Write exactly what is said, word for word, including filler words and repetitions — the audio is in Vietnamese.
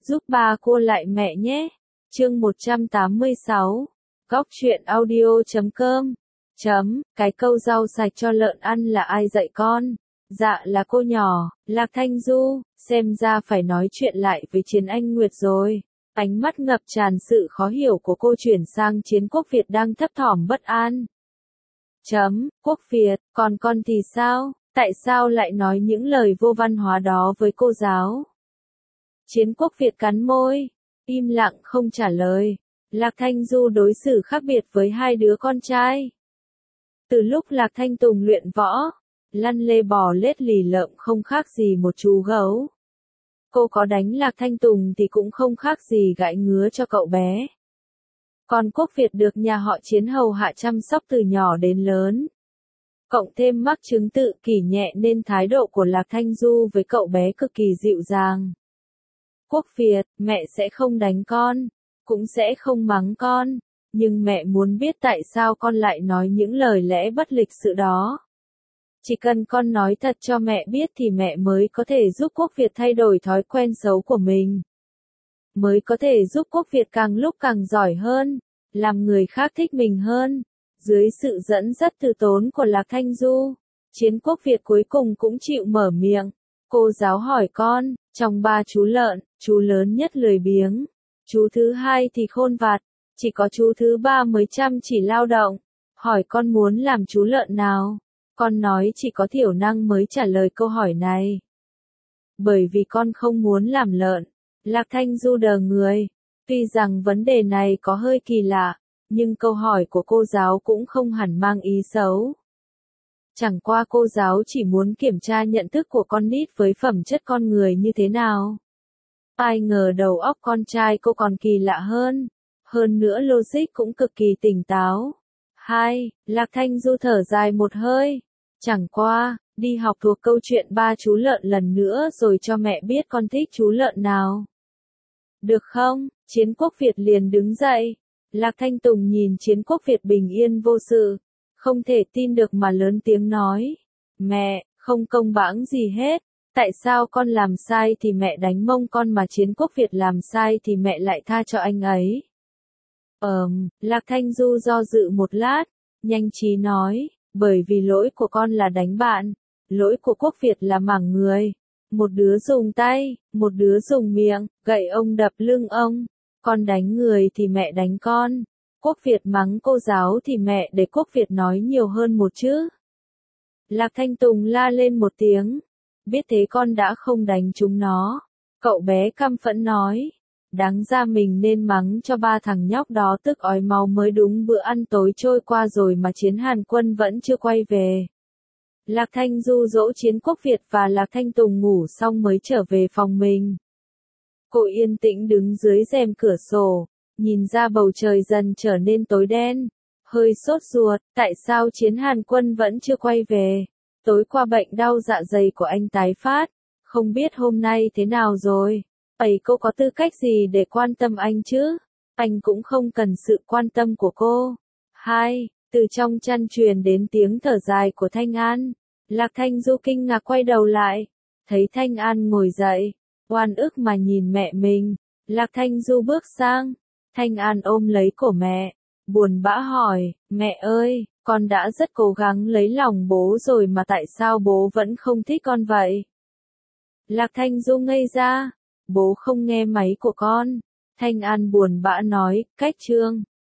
giúp ba cô lại mẹ nhé. Chương một trăm tám mươi sáu. Góc truyện audio chấm com. Chấm, cái câu rau sạch cho lợn ăn là ai dạy con? Dạ là cô nhỏ, Lạc Thanh Du, xem ra phải nói chuyện lại với Chiến Anh Nguyệt rồi. Ánh mắt ngập tràn sự khó hiểu của cô chuyển sang Chiến Quốc Việt đang thấp thỏm bất an. Chấm, Quốc Việt, còn con thì sao? Tại sao lại nói những lời vô văn hóa đó với cô giáo? Chiến Quốc Việt cắn môi, im lặng không trả lời. Lạc Thanh Du đối xử khác biệt với hai đứa con trai. Từ lúc Lạc Thanh Tùng luyện võ, lăn lê bò lết lì lợm không khác gì một chú gấu. Cô có đánh Lạc Thanh Tùng thì cũng không khác gì gãi ngứa cho cậu bé. Còn Quốc Việt được nhà họ Chiến hầu hạ chăm sóc từ nhỏ đến lớn. Cộng thêm mắc chứng tự kỷ nhẹ nên thái độ của Lạc Thanh Du với cậu bé cực kỳ dịu dàng. Quốc Việt, mẹ sẽ không đánh con, cũng sẽ không mắng con, nhưng mẹ muốn biết tại sao con lại nói những lời lẽ bất lịch sự đó. Chỉ cần con nói thật cho mẹ biết thì mẹ mới có thể giúp Quốc Việt thay đổi thói quen xấu của mình. Mới có thể giúp Quốc Việt càng lúc càng giỏi hơn, làm người khác thích mình hơn. Dưới sự dẫn dắt từ tốn của Lạc Thanh Du, Chiến Quốc Việt cuối cùng cũng chịu mở miệng. Cô giáo hỏi con, trong ba chú lợn, chú lớn nhất lười biếng, chú thứ hai thì khôn vặt, chỉ có chú thứ ba mới chăm chỉ lao động. Hỏi con muốn làm chú lợn nào? Con nói chỉ có thiểu năng mới trả lời câu hỏi này. Bởi vì con không muốn làm lợn. Lạc Thanh Du đờ người. Tuy rằng vấn đề này có hơi kỳ lạ, nhưng câu hỏi của cô giáo cũng không hẳn mang ý xấu. Chẳng qua cô giáo chỉ muốn kiểm tra nhận thức của con nít với phẩm chất con người như thế nào. Ai ngờ đầu óc con trai cô còn kỳ lạ hơn. Hơn nữa logic cũng cực kỳ tỉnh táo. Hai, Lạc Thanh Du thở dài một hơi. Chẳng qua, đi học thuộc câu chuyện ba chú lợn lần nữa rồi cho mẹ biết con thích chú lợn nào. Được không? Chiến Quốc Việt liền đứng dậy. Lạc Thanh Tùng nhìn Chiến Quốc Việt bình yên vô sự. Không thể tin được mà lớn tiếng nói. Mẹ, không công bãng gì hết. Tại sao con làm sai thì mẹ đánh mông con mà Chiến Quốc Việt làm sai thì mẹ lại tha cho anh ấy? Ờm, Lạc Thanh Du do dự một lát, nhanh trí nói, bởi vì lỗi của con là đánh bạn, lỗi của Quốc Việt là mảng người. Một đứa dùng tay, một đứa dùng miệng, gậy ông đập lưng ông. Con đánh người thì mẹ đánh con. Quốc Việt mắng cô giáo thì mẹ để Quốc Việt nói nhiều hơn một chứ. Lạc Thanh Tùng la lên một tiếng. Biết thế con đã không đánh chúng nó. Cậu bé căm phẫn nói. Đáng ra mình nên mắng cho ba thằng nhóc đó tức ói máu mới đúng, bữa ăn tối trôi qua rồi mà Chiến Hàn Quân vẫn chưa quay về. Lạc Thanh Du dỗ Chiến Quốc Việt và Lạc Thanh Tùng ngủ xong mới trở về phòng mình. Cô yên tĩnh đứng dưới rèm cửa sổ, nhìn ra bầu trời dần trở nên tối đen. Hơi sốt ruột, tại sao Chiến Hàn Quân vẫn chưa quay về? Tối qua bệnh đau dạ dày của anh tái phát, không biết hôm nay thế nào rồi? Ấy cô có tư cách gì để quan tâm anh chứ? Anh cũng không cần sự quan tâm của cô. Hai, từ trong chăn truyền đến tiếng thở dài của Thanh An. Lạc Thanh Du kinh ngạc quay đầu lại, thấy Thanh An ngồi dậy, oan ức mà nhìn mẹ mình. Lạc Thanh Du bước sang, Thanh An ôm lấy cổ mẹ, buồn bã hỏi, mẹ ơi, con đã rất cố gắng lấy lòng bố rồi mà tại sao bố vẫn không thích con vậy? Lạc Thanh Du ngây ra, bố không nghe máy của con. Thanh An buồn bã nói, cách Trương.